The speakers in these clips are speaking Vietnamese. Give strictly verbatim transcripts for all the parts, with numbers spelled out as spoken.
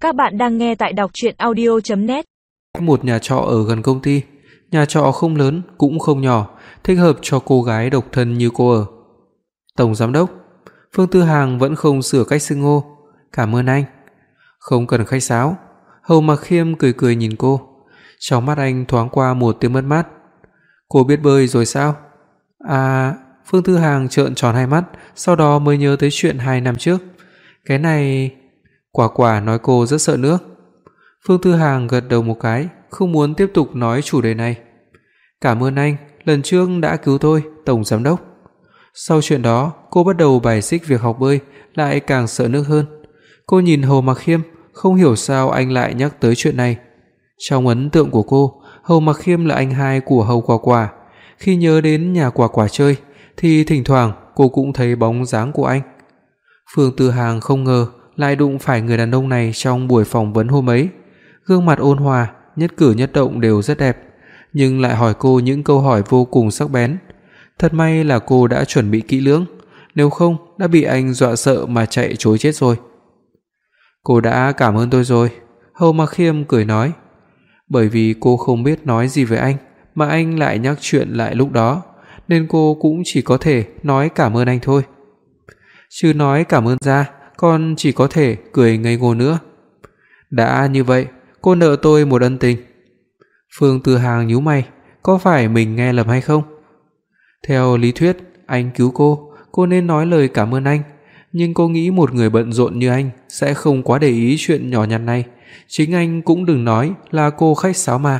Các bạn đang nghe tại đọc truyện audio chấm net. Một nhà trọ ở gần công ty. Nhà trọ không lớn cũng không nhỏ, thích hợp cho cô gái độc thân như cô ở. Tổng giám đốc. Phương Tư Hàng vẫn không sửa cách xưng hô. Cảm ơn anh. Không cần khách sáo. Hầu Mặc Khiêm cười cười nhìn cô. Trong mắt anh thoáng qua một tia mất mát. Cô biết bơi rồi sao? À, Phương Tư Hàng trợn tròn hai mắt, sau đó mới nhớ tới chuyện hai năm trước. Cái này... Quả quả nói cô rất sợ nước. Phương Tư Hàng gật đầu một cái, không muốn tiếp tục nói chủ đề này. Cảm ơn anh, lần trước đã cứu tôi, tổng giám đốc. Sau chuyện đó, cô bắt đầu bài xích việc học bơi, lại càng sợ nước hơn. Cô nhìn Hầu Mặc Khiêm, không hiểu sao anh lại nhắc tới chuyện này. Trong ấn tượng của cô, Hầu Mặc Khiêm là anh hai của Hầu Quả Quả. Khi nhớ đến nhà Quả Quả chơi, thì thỉnh thoảng cô cũng thấy bóng dáng của anh. Phương Tư Hàng không ngờ lại đụng phải người đàn ông này trong buổi phỏng vấn hôm ấy. Gương mặt ôn hòa, nhất cử nhất động đều rất đẹp, nhưng lại hỏi cô những câu hỏi vô cùng sắc bén. Thật may là cô đã chuẩn bị kỹ lưỡng, nếu không đã bị anh dọa sợ mà chạy trối chết rồi. Cô đã cảm ơn tôi rồi, Hầu Mặc Khiêm cười nói. Bởi vì cô không biết nói gì với anh, mà anh lại nhắc chuyện lại lúc đó, nên cô cũng chỉ có thể nói cảm ơn anh thôi. Chứ nói cảm ơn ra, còn chỉ có thể cười ngây ngô nữa. Đã như vậy, cô nợ tôi một ân tình. Phương Tư Hàng nhíu mày, có phải mình nghe lầm hay không? Theo lý thuyết, anh cứu cô, cô nên nói lời cảm ơn anh, nhưng cô nghĩ một người bận rộn như anh sẽ không quá để ý chuyện nhỏ nhặt này, chính anh cũng đừng nói là cô khách sáo mà.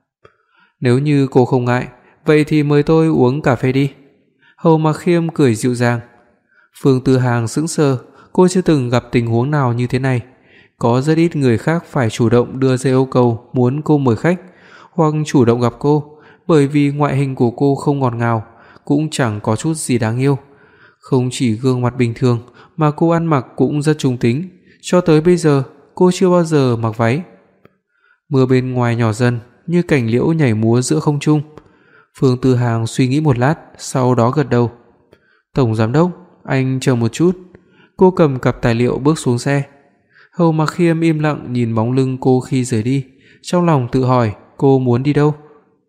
Nếu như cô không ngại, vậy thì mời tôi uống cà phê đi. Hầu Mặc Khiêm cười dịu dàng. Phương Tư Hàng sững sờ, cô chưa từng gặp tình huống nào như thế này. Có rất ít người khác phải chủ động đưa ra yêu cầu muốn cô mời khách, hoặc chủ động gặp cô, bởi vì ngoại hình của cô không ngọt ngào, cũng chẳng có chút gì đáng yêu. Không chỉ gương mặt bình thường, mà cô ăn mặc cũng rất trung tính, cho tới bây giờ cô chưa bao giờ mặc váy. Mưa bên ngoài nhỏ dần, như cành liễu nhảy múa giữa không trung. Phương Tư Hàng suy nghĩ một lát, sau đó gật đầu. Tổng giám đốc, anh chờ một chút. Cô cầm cặp tài liệu bước xuống xe. Hầu Mặc Khiêm im lặng nhìn bóng lưng cô khi rời đi, trong lòng tự hỏi cô muốn đi đâu.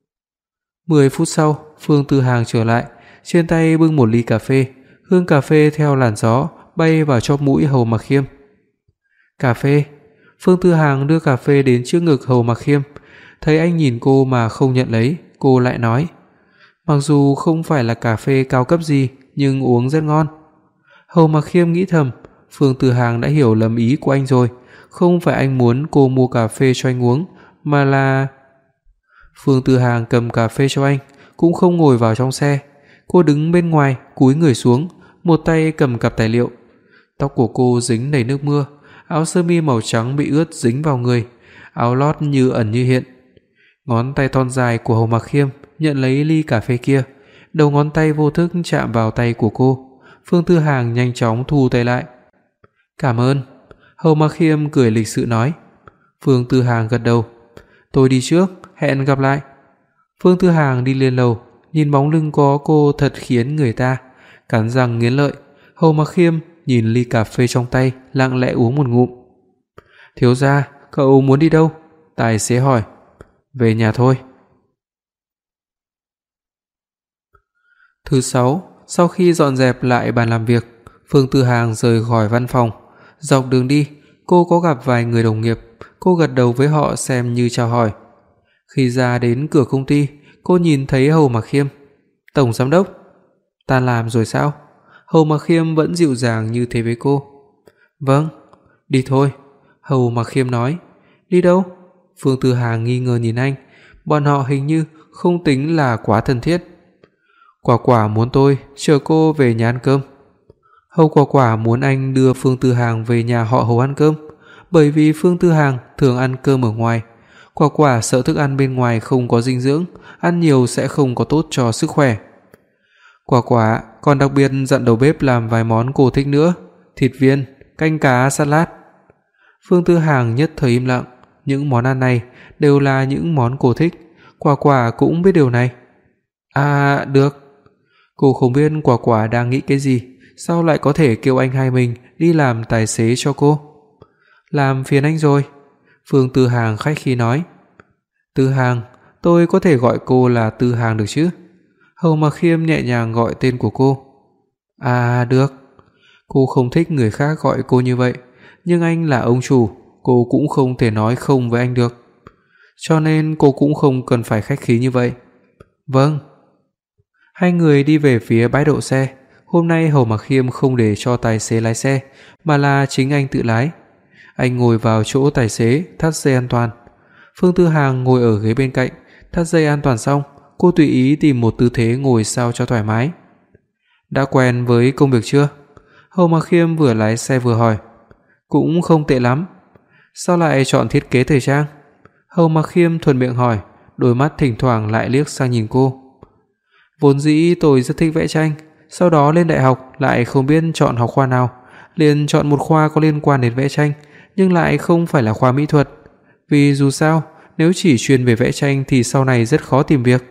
Mười phút sau, Phương Tư Hàng trở lại, trên tay bưng một ly cà phê, hương cà phê theo làn gió bay vào chóp mũi Hầu Mặc Khiêm. Cà phê. Phương Tư Hàng đưa cà phê đến trước ngực Hầu Mặc Khiêm, thấy anh nhìn cô mà không nhận lấy, cô lại nói: "Mặc dù không phải là cà phê cao cấp gì, nhưng uống rất ngon." Hầu Mặc Khiêm nghĩ thầm, Phương Tư Hàng đã hiểu lầm ý của anh rồi, không phải anh muốn cô mua cà phê cho anh uống, mà là... Phương Tư Hàng cầm cà phê cho anh, cũng không ngồi vào trong xe. Cô đứng bên ngoài, cúi người xuống, một tay cầm cặp tài liệu. Tóc của cô dính đầy nước mưa, áo sơ mi màu trắng bị ướt dính vào người, áo lót như ẩn như hiện. Ngón tay thon dài của Hầu Mặc Khiêm nhận lấy ly cà phê kia, đầu ngón tay vô thức chạm vào tay của cô. Phương Tư Hàng nhanh chóng thu tay lại. Cảm ơn. Hầu Mặc Khiêm cười lịch sự nói. Phương Tư Hàng gật đầu. Tôi đi trước, hẹn gặp lại. Phương Tư Hàng đi lên lầu, nhìn bóng lưng có cô thật khiến người ta cắn răng nghiến lợi. Hầu Mặc Khiêm nhìn ly cà phê trong tay, lặng lẽ uống một ngụm. Thiếu gia, cậu muốn đi đâu? Tài xế hỏi. Về nhà thôi. Thứ sáu, sau khi dọn dẹp lại bàn làm việc, Phương Tư Hàng rời khỏi văn phòng. Dọc đường đi, cô có gặp vài người đồng nghiệp, cô gật đầu với họ xem như chào hỏi. Khi ra đến cửa công ty, cô nhìn thấy Hầu Mặc Khiêm. Tổng giám đốc, tan làm rồi sao? Hầu Mặc Khiêm vẫn dịu dàng như thế với cô. Vâng, đi thôi. Hầu Mặc Khiêm nói. Đi đâu? Phương Tư Hàng nghi ngờ nhìn anh, bọn họ hình như không tính là quá thân thiết. Quả Quả muốn tôi chở cô về nhà ăn cơm. Hầu Quả Quả muốn anh đưa Phương Tư Hàng về nhà họ Hầu ăn cơm, bởi vì Phương Tư Hàng thường ăn cơm ở ngoài. Quả Quả sợ thức ăn bên ngoài không có dinh dưỡng, ăn nhiều sẽ không có tốt cho sức khỏe. Quả Quả còn đặc biệt dặn đầu bếp làm vài món cô thích nữa, thịt viên, canh cá, salad. Phương Tư Hàng nhất thời im lặng, những món ăn này đều là những món cô thích, Quả Quả cũng biết điều này. À, được. Cô không biết Quả Quả đang nghĩ cái gì, sao lại có thể kêu anh hai mình đi làm tài xế cho cô. Làm phiền anh rồi. Phương Tư Hàng khách khí nói. Tư Hàng, tôi có thể gọi cô là Tư Hàng được chứ? Hầu Mặc Khiêm nhẹ nhàng gọi tên của cô. À được. Cô không thích người khác gọi cô như vậy, nhưng anh là ông chủ, cô cũng không thể nói không với anh được. Cho nên cô cũng không cần phải khách khí như vậy. Vâng. Hai người đi về phía bãi đậu xe. Hôm nay Hầu Mặc Khiêm không để cho tài xế lái xe, mà là chính anh tự lái. Anh ngồi vào chỗ tài xế, thắt dây an toàn. Phương Tư Hàng ngồi ở ghế bên cạnh, thắt dây an toàn xong, cô tùy ý tìm một tư thế ngồi sao cho thoải mái. Đã quen với công việc chưa? Hầu Mặc Khiêm vừa lái xe vừa hỏi. Cũng không tệ lắm. Sao lại chọn thiết kế thời trang? Hầu Mặc Khiêm thuận miệng hỏi, đôi mắt thỉnh thoảng lại liếc sang nhìn cô. Vốn dĩ tôi rất thích vẽ tranh, sau đó lên đại học lại không biết chọn học khoa nào, liền chọn một khoa có liên quan đến vẽ tranh, nhưng lại không phải là khoa mỹ thuật. Vì dù sao, nếu chỉ chuyên về vẽ tranh thì sau này rất khó tìm việc.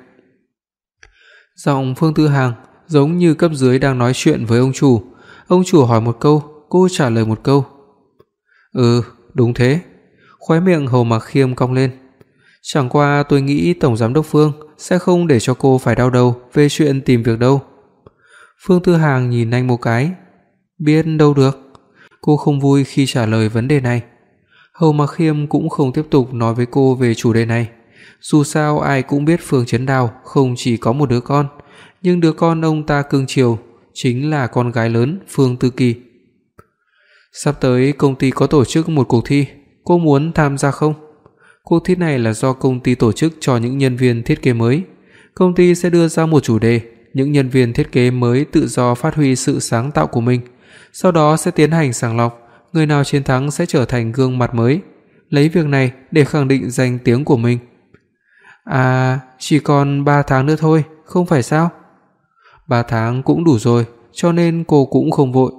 Giọng Phương Tư Hàng giống như cấp dưới đang nói chuyện với ông chủ. Ông chủ hỏi một câu, cô trả lời một câu. Ừ, đúng thế. Khóe miệng Hầu Mặc Khiêm cong lên. Chẳng qua tôi nghĩ Tổng Giám đốc Phương sẽ không để cho cô phải đau đầu về chuyện tìm việc đâu. Phương Tư Hàng nhìn anh một cái. Biết đâu được. Cô không vui khi trả lời vấn đề này. Hầu Mặc Khiêm cũng không tiếp tục nói với cô về chủ đề này. Dù sao ai cũng biết Phương Chấn Đào không chỉ có một đứa con, nhưng đứa con ông ta cưng chiều chính là con gái lớn Phương Tư Kỳ. Sắp tới công ty có tổ chức một cuộc thi, cô muốn tham gia không? Cuộc thi này là do công ty tổ chức cho những nhân viên thiết kế mới. Công ty sẽ đưa ra một chủ đề, những nhân viên thiết kế mới tự do phát huy sự sáng tạo của mình, sau đó sẽ tiến hành sàng lọc, người nào chiến thắng sẽ trở thành gương mặt mới, lấy việc này để khẳng định danh tiếng của mình. À, chỉ còn ba tháng nữa thôi, không phải sao? ba tháng cũng đủ rồi, cho nên cô cũng không vội.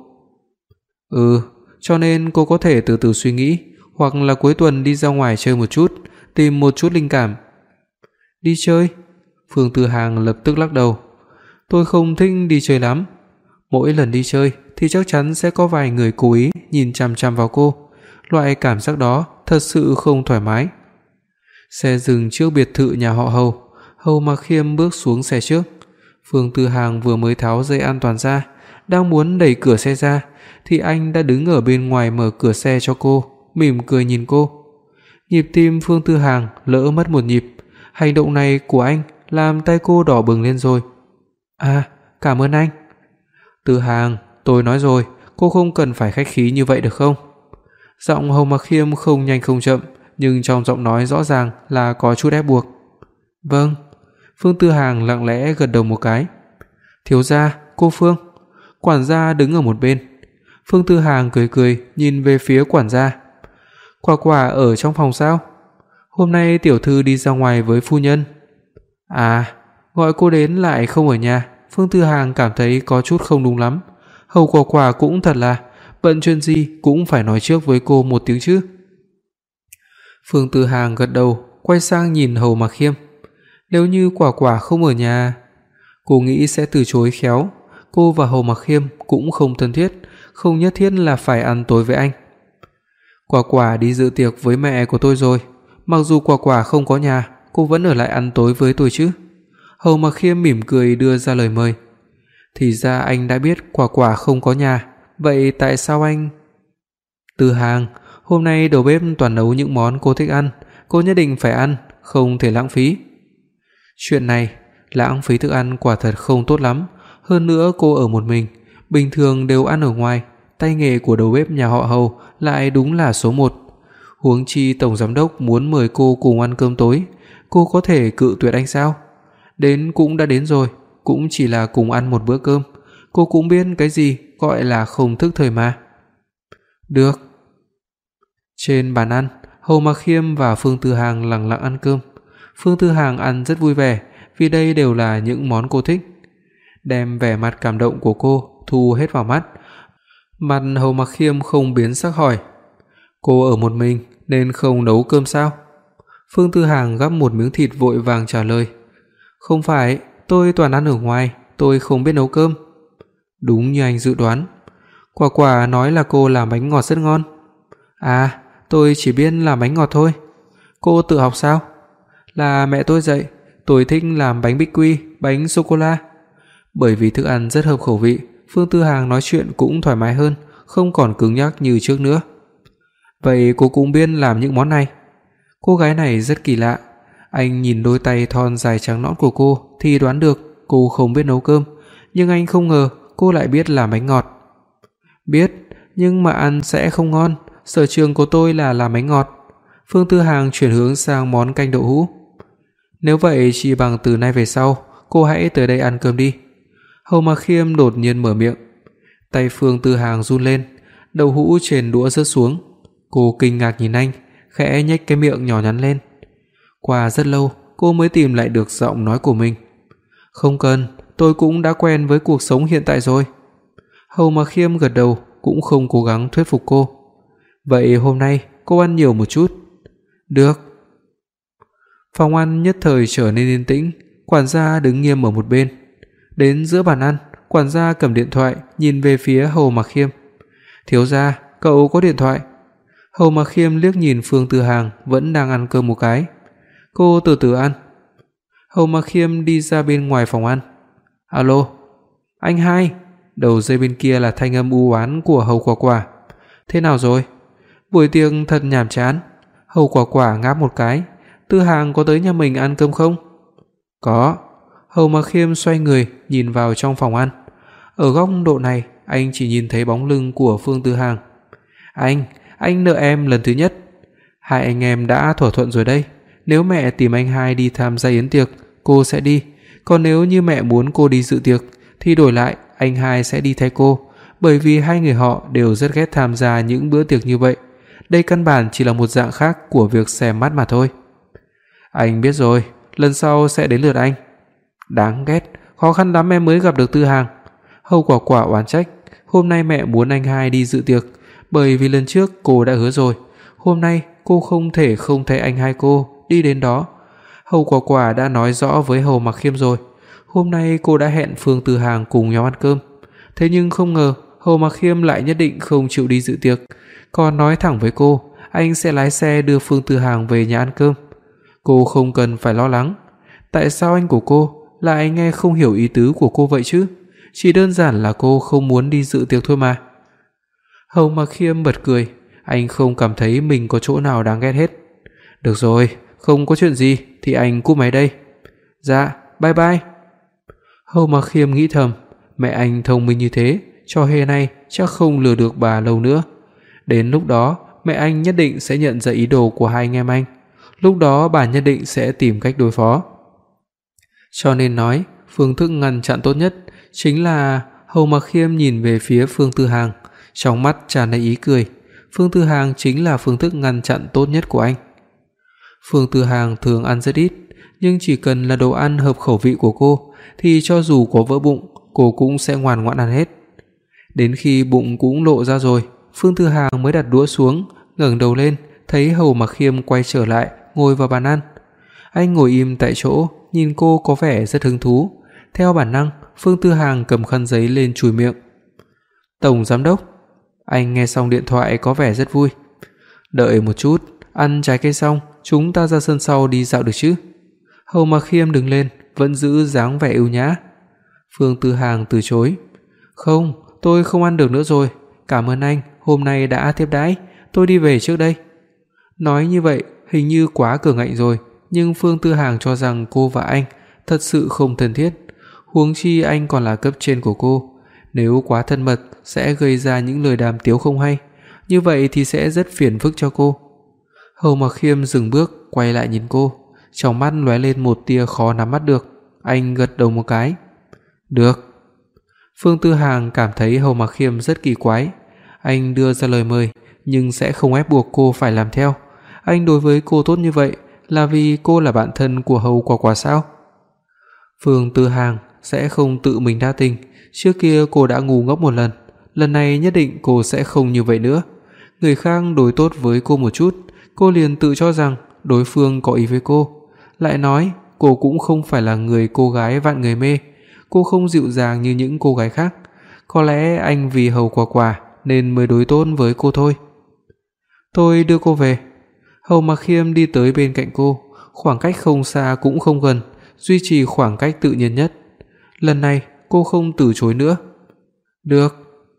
Ừ, cho nên cô có thể từ từ suy nghĩ, hoặc là cuối tuần đi ra ngoài chơi một chút, tìm một chút linh cảm. Đi chơi? Phương Tư Hàng lập tức lắc đầu. Tôi không thích đi chơi lắm. Mỗi lần đi chơi thì chắc chắn sẽ có vài người cố ý nhìn chằm chằm vào cô. Loại cảm giác đó thật sự không thoải mái. Xe dừng trước biệt thự nhà họ Hầu. Hầu Mặc Khiêm bước xuống xe trước. Phương Tư Hàng vừa mới tháo dây an toàn ra, đang muốn đẩy cửa xe ra thì anh đã đứng ở bên ngoài mở cửa xe cho cô, mỉm cười nhìn cô. Nhịp tim Phương Tư Hàng lỡ mất một nhịp. Hành động này của anh làm tay cô đỏ bừng lên rồi. À, cảm ơn anh. Tư Hàng, tôi nói rồi, cô không cần phải khách khí như vậy được không? Giọng Hầu Mặc Khiêm không nhanh không chậm, nhưng trong giọng nói rõ ràng là có chút ép buộc. Vâng. Phương Tư Hàng lặng lẽ gật đầu một cái. Thiếu gia, cô Phương. Quản gia đứng ở một bên. Phương Tư Hàng cười cười nhìn về phía quản gia. Quả Quả ở trong phòng sao? Hôm nay tiểu thư đi ra ngoài với phu nhân. À, gọi cô đến lại không ở nhà. Phương Tư Hàng cảm thấy có chút không đúng lắm. Hầu Quả Quả cũng thật là bận chuyện gì cũng phải nói trước với cô một tiếng chứ. Phương Tư Hàng gật đầu, quay sang nhìn Hầu Mặc Khiêm. Nếu như Quả Quả không ở nhà, cô nghĩ sẽ từ chối khéo. Cô và Hầu Mặc Khiêm cũng không thân thiết, không nhất thiết là phải ăn tối với anh. Quả Quả đi dự tiệc với mẹ của tôi rồi. Mặc dù Quả Quả không có nhà, cô vẫn ở lại ăn tối với tôi chứ. Hầu Mặc Khiêm mỉm cười đưa ra lời mời. Thì ra anh đã biết Quả Quả không có nhà, vậy tại sao anh... Tư Hàng, hôm nay đầu bếp toàn nấu những món cô thích ăn, cô nhất định phải ăn, không thể lãng phí. Chuyện này, lãng phí thức ăn quả thật không tốt lắm. Hơn nữa cô ở một mình, bình thường đều ăn ở ngoài, tay nghề của đầu bếp nhà họ Hầu lại đúng là số một. Huống chi tổng giám đốc muốn mời cô cùng ăn cơm tối, cô có thể cự tuyệt anh sao? Đến cũng đã đến rồi, cũng chỉ là cùng ăn một bữa cơm, cô cũng biết cái gì gọi là không thức thời mà. Được. Trên bàn ăn, Hầu Mặc Khiêm và Phương Tư Hàng lặng lặng ăn cơm. Phương Tư Hàng ăn rất vui vẻ, vì đây đều là những món cô thích. Đem vẻ mặt cảm động của cô thu hết vào mắt. Mặt Hầu Mặc Khiêm không biến sắc hỏi: Cô ở một mình nên không nấu cơm sao? Phương Tư Hàng gắp một miếng thịt vội vàng trả lời: Không phải, tôi toàn ăn ở ngoài, tôi không biết nấu cơm. Đúng như anh dự đoán. Quả Quả nói là cô làm bánh ngọt rất ngon. À, tôi chỉ biết làm bánh ngọt thôi. Cô tự học sao? Là mẹ tôi dạy, tôi thích làm bánh bích quy, bánh sô cô la. Bởi vì thức ăn rất hợp khẩu vị, Phương Tư Hàng nói chuyện cũng thoải mái hơn, không còn cứng nhắc như trước nữa. Vậy cô cũng biết làm những món này? Cô gái này rất kỳ lạ. Anh nhìn đôi tay thon dài trắng nõn của cô thì đoán được cô không biết nấu cơm, nhưng anh không ngờ cô lại biết làm bánh ngọt. Biết, nhưng mà ăn sẽ không ngon, sở trường của tôi là làm bánh ngọt. Phương Tư Hàng chuyển hướng sang món canh đậu hũ. Nếu vậy chỉ bằng từ nay về sau, cô hãy tới đây ăn cơm đi. Hầu Mạc Khiêm đột nhiên mở miệng. Tay Phương Tư Hàng run lên, đậu hũ trên đũa rớt xuống. Cô kinh ngạc nhìn anh, khẽ nhếch cái miệng nhỏ nhắn lên. Qua rất lâu, cô mới tìm lại được giọng nói của mình. Không cần, tôi cũng đã quen với cuộc sống hiện tại rồi. Hầu Mạc Khiêm gật đầu, cũng không cố gắng thuyết phục cô. Vậy hôm nay cô ăn nhiều một chút. Được. Phòng ăn nhất thời trở nên yên tĩnh, quản gia đứng nghiêm ở một bên. Đến giữa bàn ăn, quản gia cầm điện thoại nhìn về phía Hầu Mạc Khiêm. Thiếu gia, cậu có điện thoại? Hầu Mạc Khiêm liếc nhìn Phương Tư Hàng vẫn đang ăn cơm một cái. Cô từ từ ăn. Hầu Mạc Khiêm đi ra bên ngoài phòng ăn. Alo, anh hai. Đầu dây bên kia là thanh âm u oán của Hầu Quả Quả. Thế nào rồi? Buổi tiệc thật nhàm chán. Hầu Quả Quả ngáp một cái. Tư Hàng có tới nhà mình ăn cơm không? Có. Hầu Mạc Khiêm xoay người nhìn vào trong phòng ăn. Ở góc độ này, anh chỉ nhìn thấy bóng lưng của Phương Tư Hàng. Anh, anh nợ em lần thứ nhất. Hai anh em đã thỏa thuận rồi đây. Nếu mẹ tìm anh hai đi tham gia yến tiệc, cô sẽ đi. Còn nếu như mẹ muốn cô đi dự tiệc, thì đổi lại anh hai sẽ đi thay cô. Bởi vì hai người họ đều rất ghét tham gia những bữa tiệc như vậy. Đây căn bản chỉ là một dạng khác của việc xem mắt mà thôi. Anh biết rồi, lần sau sẽ đến lượt anh. Đáng ghét, khó khăn lắm em mới gặp được Tư Hàng. Hầu Quả Quả oán trách. Hôm nay mẹ muốn anh hai đi dự tiệc, bởi vì lần trước cô đã hứa rồi. Hôm nay cô không thể không thấy anh hai cô đi đến đó. Hầu Quả Quả đã nói rõ với Hầu Mạc Khiêm rồi. Hôm nay cô đã hẹn Phương Tư Hàng cùng nhau ăn cơm. Thế nhưng không ngờ Hầu Mạc Khiêm lại nhất định không chịu đi dự tiệc, còn nói thẳng với cô anh sẽ lái xe đưa Phương Tư Hàng về nhà ăn cơm. Cô không cần phải lo lắng. Tại sao anh của cô lại nghe không hiểu ý tứ của cô vậy chứ? Chỉ đơn giản là cô không muốn đi dự tiệc thôi mà. Hầu Mạc Khiêm bật cười. Anh không cảm thấy mình có chỗ nào đáng ghét hết. Được rồi, không có chuyện gì thì anh cúp máy đây. Dạ, bye bye. Hầu Mạc Khiêm nghĩ thầm, mẹ anh thông minh như thế, trò hề này chắc không lừa được bà lâu nữa. Đến lúc đó, mẹ anh nhất định sẽ nhận ra ý đồ của hai anh em anh. Lúc đó bà nhất định sẽ tìm cách đối phó. Cho nên nói, phương thức ngăn chặn tốt nhất chính là... Hầu Mạc Khiêm nhìn về phía Phương Tư Hàng, trong mắt tràn đầy ý cười. Phương Tư Hàng chính là phương thức ngăn chặn tốt nhất của anh. Phương Tư Hàng thường ăn rất ít, nhưng chỉ cần là đồ ăn hợp khẩu vị của cô thì cho dù có vỡ bụng, cô cũng sẽ ngoan ngoãn ăn hết. Đến khi bụng cũng lộ ra rồi, Phương Tư Hàng mới đặt đũa xuống, ngẩng đầu lên, thấy Hầu Mạc Khiêm quay trở lại, ngồi vào bàn ăn. Anh ngồi im tại chỗ, nhìn cô có vẻ rất hứng thú. Theo bản năng, Phương Tư Hàng cầm khăn giấy lên chùi miệng. Tổng giám đốc. Anh nghe xong điện thoại có vẻ rất vui. Đợi một chút, ăn trái cây xong, chúng ta ra sân sau đi dạo được chứ? Hầu Mạc Khiêm đứng lên, vẫn giữ dáng vẻ ưu nhã. Phương Tư Hàng từ chối. Không, tôi không ăn được nữa rồi. Cảm ơn anh, hôm nay đã tiếp đãi, tôi đi về trước đây. Nói như vậy hình như quá cường ngạnh rồi, nhưng Phương Tư Hàng cho rằng cô và anh thật sự không thân thiết. Huống chi anh còn là cấp trên của cô, nếu quá thân mật sẽ gây ra những lời đàm tiếu không hay, như vậy thì sẽ rất phiền phức cho cô. Hầu Mạc Khiêm dừng bước, quay lại nhìn cô, trong mắt lóe lên một tia khó nắm bắt được. Anh gật đầu một cái. Được. Phương Tư Hàng cảm thấy Hầu Mạc Khiêm rất kỳ quái. Anh đưa ra lời mời, nhưng sẽ không ép buộc cô phải làm theo. Anh đối với cô tốt như vậy là vì cô là bạn thân của Hầu Quả Quả sao? Phương Tư Hàng sẽ không tự mình đa tình. Trước kia cô đã ngu ngốc một lần, lần này nhất định cô sẽ không như vậy nữa. Người khác đối tốt với cô một chút, cô liền tự cho rằng đối phương có ý với cô. Lại nói cô cũng không phải là người cô gái vạn người mê, cô không dịu dàng như những cô gái khác. Có lẽ anh vì Hầu Quả Quả nên mới đối tốt với cô thôi. Tôi đưa cô về. Hầu Mặc Khiêm đi tới bên cạnh cô, khoảng cách không xa cũng không gần, duy trì khoảng cách tự nhiên nhất. Lần này cô không từ chối nữa. Được.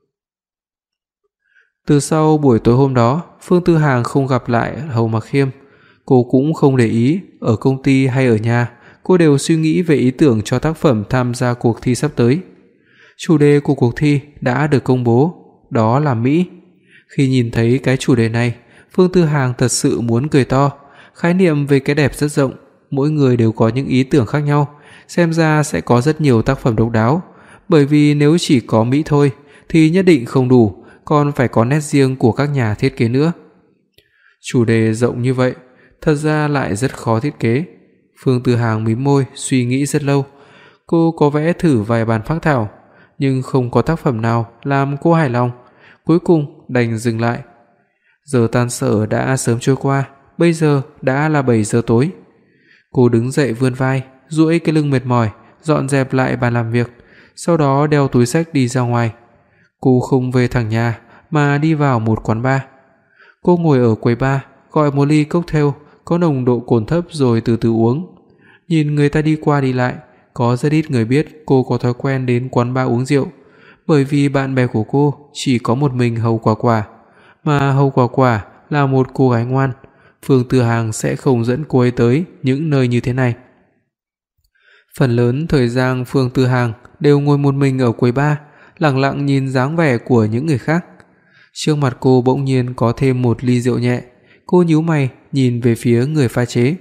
Từ sau buổi tối hôm đó, Phương Tư Hàng không gặp lại Hầu Mặc Khiêm. Cô cũng không để ý, ở công ty hay ở nhà, cô đều suy nghĩ về ý tưởng cho tác phẩm tham gia cuộc thi sắp tới. Chủ đề của cuộc thi đã được công bố, đó là Mỹ. Khi nhìn thấy cái chủ đề này, Phương Tư Hàng thật sự muốn cười to. Khái niệm về cái đẹp rất rộng, mỗi người đều có những ý tưởng khác nhau, xem ra sẽ có rất nhiều tác phẩm độc đáo, bởi vì nếu chỉ có Mỹ thôi thì nhất định không đủ, còn phải có nét riêng của các nhà thiết kế nữa. Chủ đề rộng như vậy, thật ra lại rất khó thiết kế. Phương Tư Hàng mím môi suy nghĩ rất lâu. Cô có vẽ thử vài bản phác thảo, nhưng không có tác phẩm nào làm cô hài lòng, cuối cùng đành dừng lại. Giờ tan sở đã sớm trôi qua, bây giờ đã là bảy giờ tối. Cô đứng dậy vươn vai, duỗi cái lưng mệt mỏi, dọn dẹp lại bàn làm việc, sau đó đeo túi xách đi ra ngoài. Cô không về thẳng nhà mà đi vào một quán bar. Cô ngồi ở quầy bar, gọi một ly cocktail có nồng độ cồn thấp rồi từ từ uống. Nhìn người ta đi qua đi lại, có rất ít người biết cô có thói quen đến quán bar uống rượu, bởi vì bạn bè của cô chỉ có một mình Hầu Quả Quả, mà Hầu Quả Quả là một cô gái ngoan, Phương Tư Hàng sẽ không dẫn cô ấy tới những nơi như thế này. Phần lớn thời gian Phương Tư Hàng đều ngồi một mình ở quầy bar, lặng lặng nhìn dáng vẻ của những người khác. Trước mặt cô bỗng nhiên có thêm một ly rượu nhẹ, cô nhíu mày nhìn về phía người pha chế.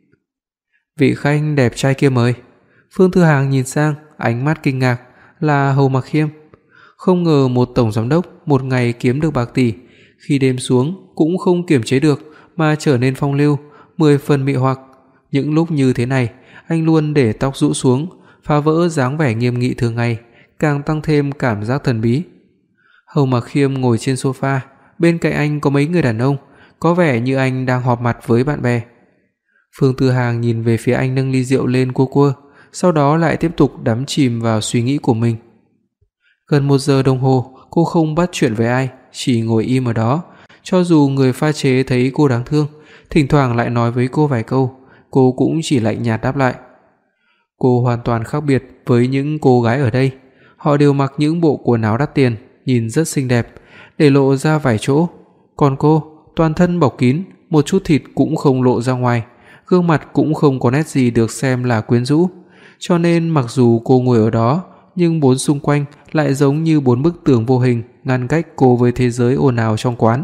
Vị khách đẹp trai kia mời. Phương Tư Hàng nhìn sang, ánh mắt kinh ngạc, là Hầu Mặc Khiêm. Không ngờ một tổng giám đốc một ngày kiếm được bạc tỷ, khi đêm xuống cũng không kiềm chế được mà trở nên phong lưu, mười phần mị hoặc. Những lúc như thế này, anh luôn để tóc rũ xuống, phá vỡ dáng vẻ nghiêm nghị thường ngày, càng tăng thêm cảm giác thần bí. Hầu Mặc Khiêm ngồi trên sofa, bên cạnh anh có mấy người đàn ông, có vẻ như anh đang họp mặt với bạn bè. Phương Tư Hàng nhìn về phía anh nâng ly rượu lên cua cua, sau đó lại tiếp tục đắm chìm vào suy nghĩ của mình. Gần một giờ đồng hồ, cô không bắt chuyện với ai, chỉ ngồi im ở đó. Cho dù người pha chế thấy cô đáng thương, thỉnh thoảng lại nói với cô vài câu, cô cũng chỉ lạnh nhạt đáp lại. Cô hoàn toàn khác biệt với những cô gái ở đây. Họ đều mặc những bộ quần áo đắt tiền, nhìn rất xinh đẹp, để lộ ra vài chỗ. Còn cô, toàn thân bọc kín, một chút thịt cũng không lộ ra ngoài, gương mặt cũng không có nét gì được xem là quyến rũ. Cho nên mặc dù cô ngồi ở đó, nhưng bốn xung quanh lại giống như bốn bức tường vô hình ngăn cách cô với thế giới ồn ào trong quán.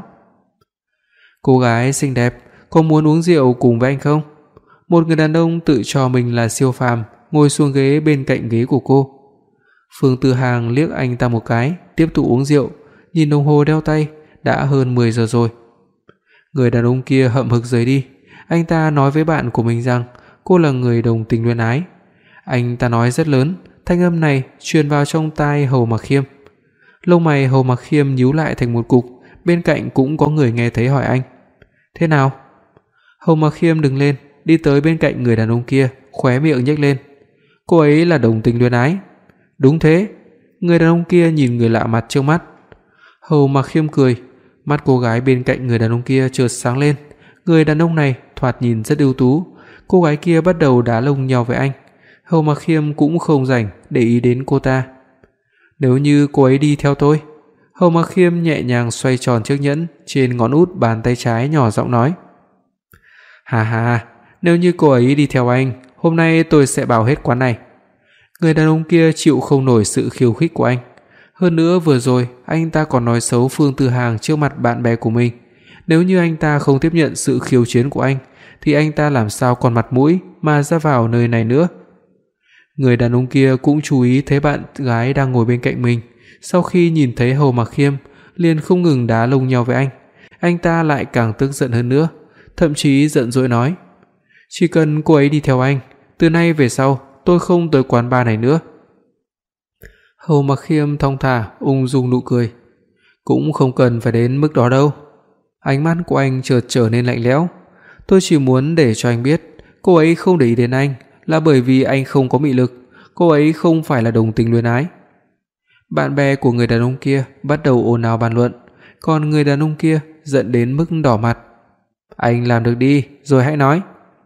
Cô gái xinh đẹp, có muốn uống rượu cùng với anh không? Một người đàn ông tự cho mình là siêu phàm ngồi xuống ghế bên cạnh ghế của cô. Phương Tư Hàng liếc anh ta một cái, tiếp tục uống rượu, nhìn đồng hồ đeo tay, đã hơn mười giờ rồi. Người đàn ông kia hậm hực rời đi. Anh ta nói với bạn của mình rằng cô là người đồng tình luyến ái. Anh ta nói rất lớn, thanh âm này truyền vào trong tai Hầu Mặc Khiêm. Lông mày Hầu Mặc Khiêm nhíu lại thành một cục, bên cạnh cũng có người nghe thấy hỏi anh: "Thế nào?" Hầu Mặc Khiêm đứng lên, đi tới bên cạnh người đàn ông kia, khóe miệng nhếch lên. "Cô ấy là đồng tình luyến ái?" "Đúng thế." Người đàn ông kia nhìn người lạ mặt trước mắt. Hầu Mặc Khiêm cười, mắt cô gái bên cạnh người đàn ông kia chợt sáng lên. Người đàn ông này thoạt nhìn rất ưu tú, cô gái kia bắt đầu đá lông nhau với anh. Hầu Mặc Khiêm cũng không rảnh để ý đến cô ta. "Nếu như cô ấy đi theo tôi." Hầu Mặc Khiêm nhẹ nhàng xoay tròn chiếc nhẫn trên ngón út bàn tay trái, nhỏ giọng nói: "Hà hà, nếu như cô ấy đi theo anh, hôm nay tôi sẽ bao hết quán này." Người đàn ông kia chịu không nổi sự khiêu khích của anh. Hơn nữa vừa rồi anh ta còn nói xấu Phương Tư Hàng trước mặt bạn bè của mình. Nếu như anh ta không tiếp nhận sự khiêu chiến của anh, thì anh ta làm sao còn mặt mũi mà ra vào nơi này nữa. Người đàn ông kia cũng chú ý thấy bạn gái đang ngồi bên cạnh mình. Sau khi nhìn thấy Hầu Mặc Khiêm, liền không ngừng đá lông nhau với anh. Anh ta lại càng tức giận hơn nữa, thậm chí giận dỗi nói: "Chỉ cần cô ấy đi theo anh, từ nay về sau tôi không tới quán bar này nữa." Hầu Mặc Khiêm thong thả ung dung nụ cười: "Cũng không cần phải đến mức đó đâu." Ánh mắt của anh chợt trở nên lạnh lẽo. "Tôi chỉ muốn để cho anh biết, cô ấy không để ý đến anh là bởi vì anh không có mị lực, cô ấy không phải là đồng tình luyến ái." Bạn bè của người đàn ông kia bắt đầu ồn ào bàn luận, còn người đàn ông kia giận đến mức đỏ mặt. Anh làm được đi, rồi hãy nói.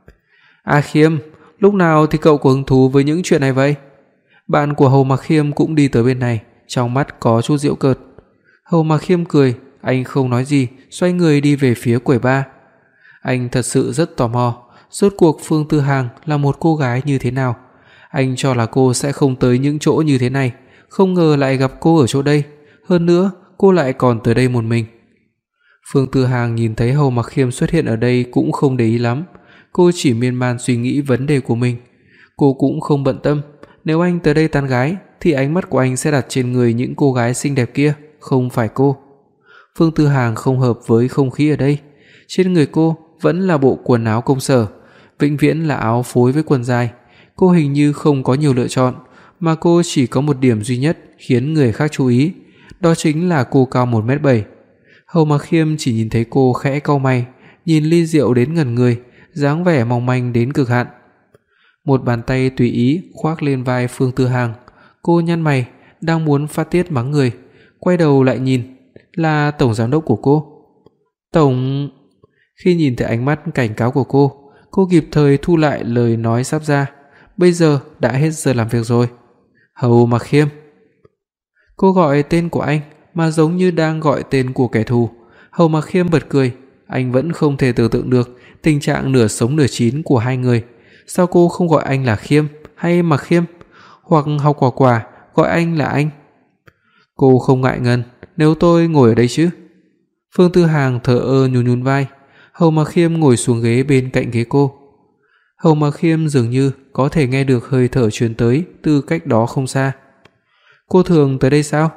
A Khiêm, lúc nào thì cậu có hứng thú với những chuyện này vậy? Bạn của Hầu Mặc Khiêm cũng đi tới bên này, trong mắt có chút giễu cợt. Hầu Mặc Khiêm cười, anh không nói gì, xoay người đi về phía quầy bar. Anh thật sự rất tò mò, rốt cuộc Phương Tư Hàng là một cô gái như thế nào. Anh cho là cô sẽ không tới những chỗ như thế này, không ngờ lại gặp cô ở chỗ đây, hơn nữa cô lại còn tới đây một mình. Phương Tư Hàng nhìn thấy Hầu Mặc Khiêm xuất hiện ở đây cũng không để ý lắm, cô chỉ miên man suy nghĩ vấn đề của mình. Cô cũng không bận tâm, nếu anh tới đây tán gái thì ánh mắt của anh sẽ đặt trên người những cô gái xinh đẹp kia, không phải cô. Phương Tư Hàng không hợp với không khí ở đây, trên người cô vẫn là bộ quần áo công sở, vĩnh viễn là áo phối với quần dài. Cô hình như không có nhiều lựa chọn, mà cô chỉ có một điểm duy nhất khiến người khác chú ý, đó chính là cô cao một mét bảy. Hầu Mặc Khiêm chỉ nhìn thấy cô khẽ cau mày, nhìn ly rượu đến ngẩn người, dáng vẻ mong manh đến cực hạn. Một bàn tay tùy ý khoác lên vai Phương Tư Hàng, cô nhăn mày, đang muốn phát tiết mắng người, quay đầu lại nhìn, là tổng giám đốc của cô. Tổng... Khi nhìn thấy ánh mắt cảnh cáo của cô, cô kịp thời thu lại lời nói sắp ra. Bây giờ đã hết giờ làm việc rồi. Hầu Mặc Khiêm. Cô gọi tên của anh mà giống như đang gọi tên của kẻ thù. Hầu Mặc Khiêm bật cười, anh vẫn không thể tưởng tượng được tình trạng nửa sống nửa chín của hai người. Sao cô không gọi anh là Khiêm hay Mặc Khiêm, hoặc Học Quả Quả gọi anh là anh? Cô không ngại ngần, nếu tôi ngồi ở đây chứ? Phương Tư Hàng thờ ơ nhún nhún vai. Hầu Mặc Khiêm ngồi xuống ghế bên cạnh ghế cô. Hầu Mặc Khiêm dường như có thể nghe được hơi thở truyền tới từ cách đó không xa. Cô thường tới đây sao?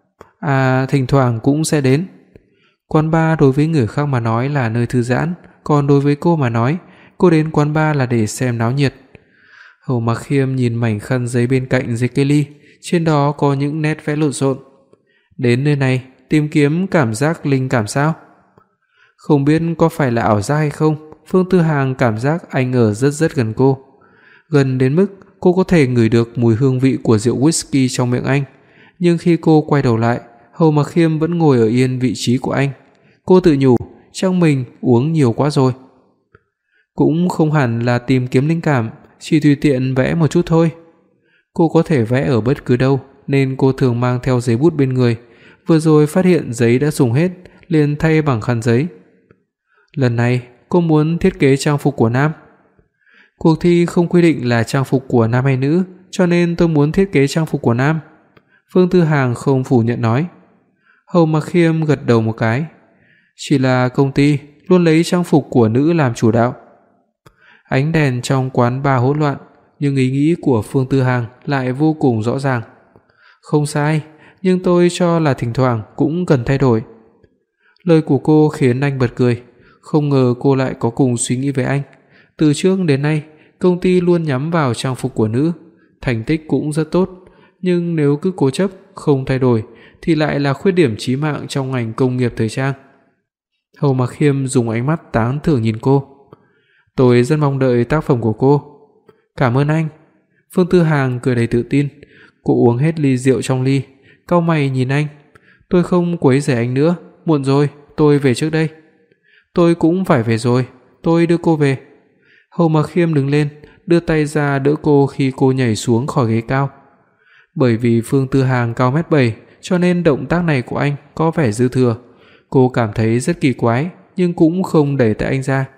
À, thỉnh thoảng cũng sẽ đến. Quán bar đối với người khác mà nói là nơi thư giãn, còn đối với cô mà nói, cô đến quán bar là để xem náo nhiệt. Hầu Mặc Khiêm nhìn mảnh khăn giấy bên cạnh dưới cây ly, trên đó có những nét vẽ lộn xộn. Đến nơi này tìm kiếm cảm giác linh cảm sao? Không biết có phải là ảo giác hay không, Phương Tư Hàng cảm giác anh ở rất rất gần cô, gần đến mức cô có thể ngửi được mùi hương vị của rượu whisky trong miệng anh. Nhưng khi cô quay đầu lại, Hầu Mặc Khiêm vẫn ngồi ở yên vị trí của anh. Cô tự nhủ, chắc mình uống nhiều quá rồi. Cũng không hẳn là tìm kiếm linh cảm, chỉ tùy tiện vẽ một chút thôi. Cô có thể vẽ ở bất cứ đâu, nên cô thường mang theo giấy bút bên người. Vừa rồi phát hiện giấy đã dùng hết, liền thay bằng khăn giấy. Lần này cô muốn thiết kế trang phục của nam. Cuộc thi không quy định là trang phục của nam hay nữ, cho nên tôi muốn thiết kế trang phục của nam. Phương Tư Hàng không phủ nhận nói. Hầu Mặc Khiêm gật đầu một cái. Chỉ là công ty luôn lấy trang phục của nữ làm chủ đạo. Ánh đèn trong quán bar hỗn loạn, nhưng ý nghĩ của Phương Tư Hàng lại vô cùng rõ ràng. Không sai, nhưng tôi cho là thỉnh thoảng cũng cần thay đổi. Lời của cô khiến anh bật cười, không ngờ cô lại có cùng suy nghĩ với anh. Từ trước đến nay, công ty luôn nhắm vào trang phục của nữ, thành tích cũng rất tốt, nhưng nếu cứ cố chấp không thay đổi thì lại là khuyết điểm chí mạng trong ngành công nghiệp thời trang. Hầu Mặc Khiêm dùng ánh mắt tán thưởng nhìn cô. Tôi rất mong đợi tác phẩm của cô. Cảm ơn anh. Phương Tư Hàng cười đầy tự tin. Cô uống hết ly rượu trong ly, cau mày nhìn anh. Tôi không quấy rầy anh nữa, muộn rồi, tôi về trước đây. Tôi cũng phải về rồi, tôi đưa cô về. Hầu Mặc Khiêm đứng lên, đưa tay ra đỡ cô khi cô nhảy xuống khỏi ghế cao. Bởi vì Phương Tư Hàng cao mét bảy, cho nên động tác này của anh có vẻ dư thừa. Cô cảm thấy rất kỳ quái, nhưng cũng không đẩy tay anh ra.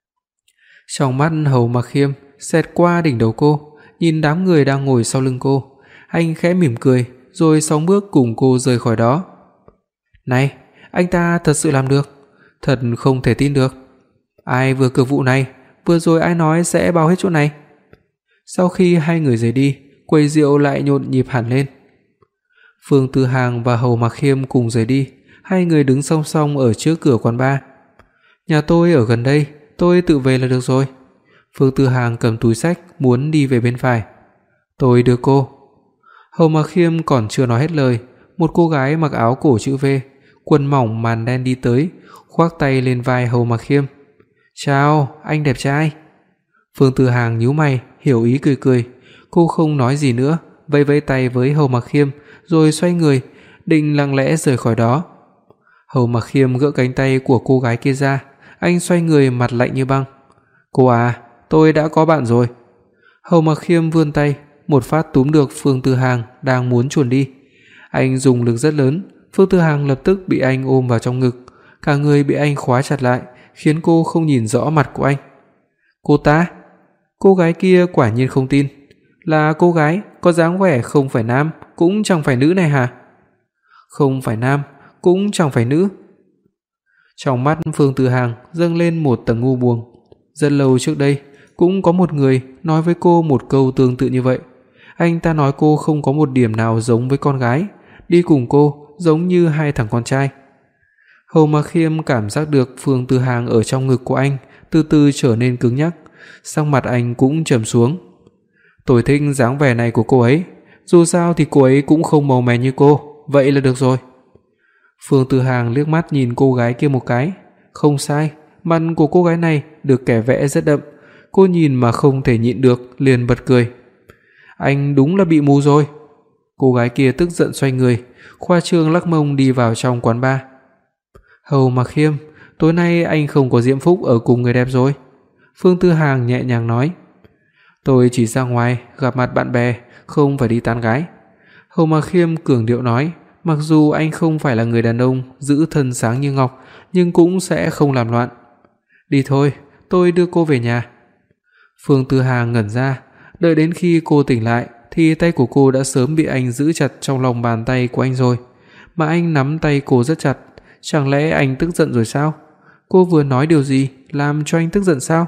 Trong mắt Hầu Mặc Khiêm xẹt qua đỉnh đầu cô, nhìn đám người đang ngồi sau lưng cô, anh khẽ mỉm cười, rồi sóng bước cùng cô rời khỏi đó. Này, anh ta thật sự làm được, thật không thể tin được. Ai vừa cược vụ này, vừa rồi ai nói sẽ bao hết chỗ này. Sau khi hai người rời đi, quầy rượu lại nhộn nhịp hẳn lên. Phương Tư Hàng và Hầu Mặc Khiêm cùng rời đi, hai người đứng song song ở trước cửa quán bar. Nhà tôi ở gần đây, tôi tự về là được rồi. Phương Tư Hàng cầm túi xách muốn đi về bên phải. Tôi đưa cô. Hầu Mặc Khiêm còn chưa nói hết lời, một cô gái mặc áo cổ chữ V, quần mỏng màn đen đi tới, khoác tay lên vai Hầu Mặc Khiêm. Chào, anh đẹp trai. Phương Tư Hàng nhíu mày, hiểu ý cười cười. Cô không nói gì nữa, vẫy vẫy tay với Hầu Mặc Khiêm, rồi xoay người, định lặng lẽ rời khỏi đó. Hầu Mặc Khiêm gỡ cánh tay của cô gái kia ra, anh xoay người mặt lạnh như băng. "Cô à, tôi đã có bạn rồi." Hầu Mặc Khiêm vươn tay, một phát túm được Phương Tư Hàng đang muốn chuồn đi. Anh dùng lực rất lớn, Phương Tư Hàng lập tức bị anh ôm vào trong ngực, cả người bị anh khóa chặt lại, khiến cô không nhìn rõ mặt của anh. "Cô ta?" Cô gái kia quả nhiên không tin. "Là cô gái có dáng vẻ không phải nam cũng chẳng phải nữ này hả?" "Không phải nam cũng chẳng phải nữ." Trong mắt Phương Tư Hàng dâng lên một tầng u buồn. Rất lâu trước đây cũng có một người nói với cô một câu tương tự như vậy. Anh ta nói cô không có một điểm nào giống với con gái, đi cùng cô giống như hai thằng con trai. Hầu Mặc Khiêm cảm giác được Phương Tư Hàng ở trong ngực của anh từ từ trở nên cứng nhắc, sắc mặt anh cũng trầm xuống. "Tôi thích dáng vẻ này của cô ấy, dù sao thì cô ấy cũng không màu mè như cô, vậy là được rồi." Phương Tư Hàng liếc mắt nhìn cô gái kia một cái, không sai, mặt của cô gái này được kẻ vẽ rất đậm, cô nhìn mà không thể nhịn được liền bật cười. "Anh đúng là bị mù rồi." Cô gái kia tức giận xoay người, khoa trương lắc mông đi vào trong quán bar. "Hầu Mặc Khiêm, tối nay anh không có diễm phúc ở cùng người đẹp rồi." Phương Tư Hàng nhẹ nhàng nói. "Tôi chỉ ra ngoài gặp mặt bạn bè, không phải đi tán gái." Hầu Mặc Khiêm cường điệu nói, mặc dù anh không phải là người đàn ông giữ thân sáng như ngọc, nhưng cũng sẽ không làm loạn. "Đi thôi, tôi đưa cô về nhà." Phương Tư Hàng ngẩn ra, đợi đến khi cô tỉnh lại thì tay của cô đã sớm bị anh giữ chặt trong lòng bàn tay của anh rồi, mà anh nắm tay cô rất chặt, chẳng lẽ anh tức giận rồi sao? Cô vừa nói điều gì làm cho anh tức giận sao?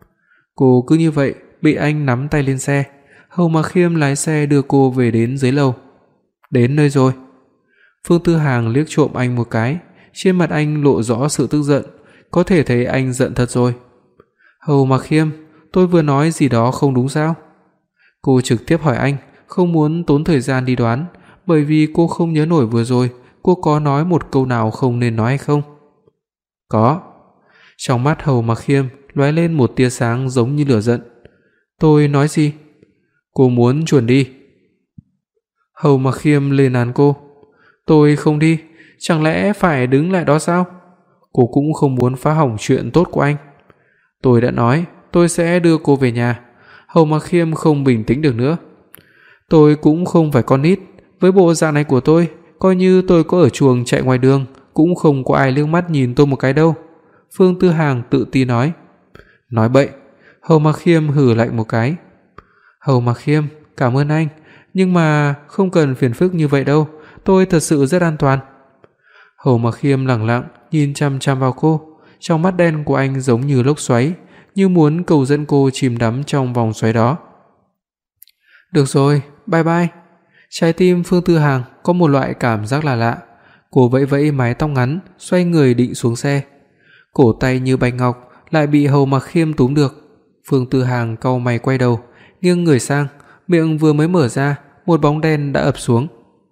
Cô cứ như vậy bị anh nắm tay lên xe. Hầu Mặc Khiêm lái xe đưa cô về đến dưới lầu. "Đến nơi rồi." Phương Tư Hàng liếc trộm anh một cái, trên mặt anh lộ rõ sự tức giận, có thể thấy anh giận thật rồi. "Hầu Mặc Khiêm, tôi vừa nói gì đó không đúng sao?" Cô trực tiếp hỏi anh, không muốn tốn thời gian đi đoán, bởi vì cô không nhớ nổi vừa rồi cô có nói một câu nào không nên nói hay không. "Có." Trong mắt Hầu Mặc Khiêm lóe lên một tia sáng giống như lửa giận. "Tôi nói gì?" "Cô muốn chuồn đi." Hầu Mặc Khiêm lên án cô. "Tôi không đi, chẳng lẽ phải đứng lại đó sao?" Cô cũng không muốn phá hỏng chuyện tốt của anh. "Tôi đã nói tôi sẽ đưa cô về nhà." Hầu Mặc Khiêm không bình tĩnh được nữa. "Tôi cũng không phải con nít, với bộ dạng này của tôi, coi như tôi có ở chuồng chạy ngoài đường cũng không có ai liếc mắt nhìn tôi một cái đâu." Phương Tư Hàng tự tin nói. "Nói bậy." Hầu Mặc Khiêm hừ lạnh một cái. "Hầu Mặc Khiêm, cảm ơn anh, nhưng mà không cần phiền phức như vậy đâu, tôi thật sự rất an toàn." Hầu Mặc Khiêm lặng lặng nhìn chăm chăm vào cô, trong mắt đen của anh giống như lốc xoáy, như muốn cầu dẫn cô chìm đắm trong vòng xoáy đó. "Được rồi, bye bye." Trái tim Phương Tư Hàng có một loại cảm giác lạ lạ, cô vẫy vẫy mái tóc ngắn, xoay người định xuống xe. Cổ tay như bạch ngọc lại bị Hầu Mặc Khiêm túm được. Phương Tư Hàng cau mày quay đầu, nghiêng người sang, miệng vừa mới mở ra, một bóng đen đã ập xuống.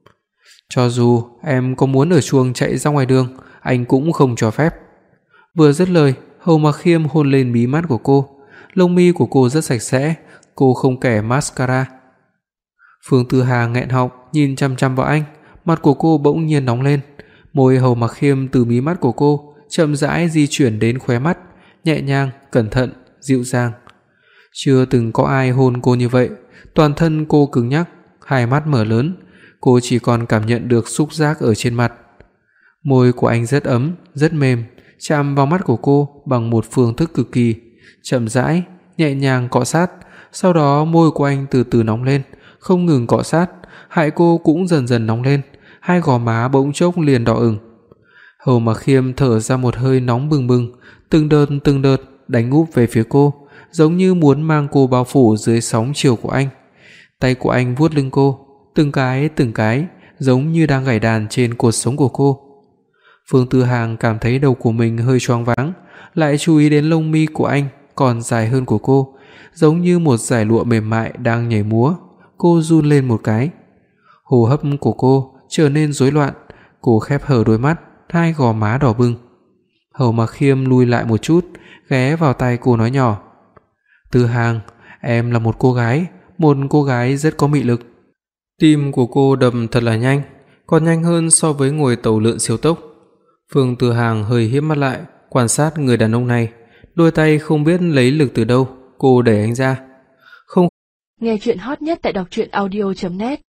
"Cho dù em có muốn ở chuồng chạy ra ngoài đường, anh cũng không cho phép." Vừa dứt lời, Hầu Mặc Khiêm hôn lên mí mắt của cô. Lông mi của cô rất sạch sẽ, cô không kẻ mascara. Phương Tư Hàng nghẹn họng nhìn chăm chăm vào anh, mặt của cô bỗng nhiên nóng lên. Môi Hầu Mặc Khiêm từ mí mắt của cô chậm rãi di chuyển đến khóe mắt, nhẹ nhàng, cẩn thận, dịu dàng. Chưa từng có ai hôn cô như vậy, toàn thân cô cứng nhắc, hai mắt mở lớn, cô chỉ còn cảm nhận được xúc giác ở trên mặt. Môi của anh rất ấm, rất mềm, chạm vào mắt của cô bằng một phương thức cực kỳ, chậm rãi, nhẹ nhàng cọ sát, sau đó môi của anh từ từ nóng lên, không ngừng cọ sát, hại cô cũng dần dần nóng lên, hai gò má bỗng chốc liền đỏ ửng. Hầu Mặc Khiêm thở ra một hơi nóng bừng bừng, từng đợt từng đợt đánh úp về phía cô, giống như muốn mang cô bao phủ dưới sóng chiều của anh. Tay của anh vuốt lưng cô, từng cái từng cái, giống như đang gảy đàn trên cột sống của cô. Phương Tư Hàng cảm thấy đầu của mình hơi choáng váng, lại chú ý đến lông mi của anh còn dài hơn của cô, giống như một dải lụa mềm mại đang nhảy múa. Cô run lên một cái. Hô hấp của cô trở nên rối loạn, cô khép hờ đôi mắt, hai gò má đỏ bừng. Hầu Mặc Khiêm lùi lại một chút, ghé vào tai cô nói nhỏ: "Tư Hàng, em là một cô gái, một cô gái rất có mị lực." Tim của cô đập thật là nhanh, còn nhanh hơn so với ngồi tàu lượn siêu tốc. Phương Từ Hàng hơi híp mắt lại, quan sát người đàn ông này, đôi tay không biết lấy lực từ đâu, cô đẩy anh ra. Nghe truyện hot nhất tại đọc truyện audio chấm net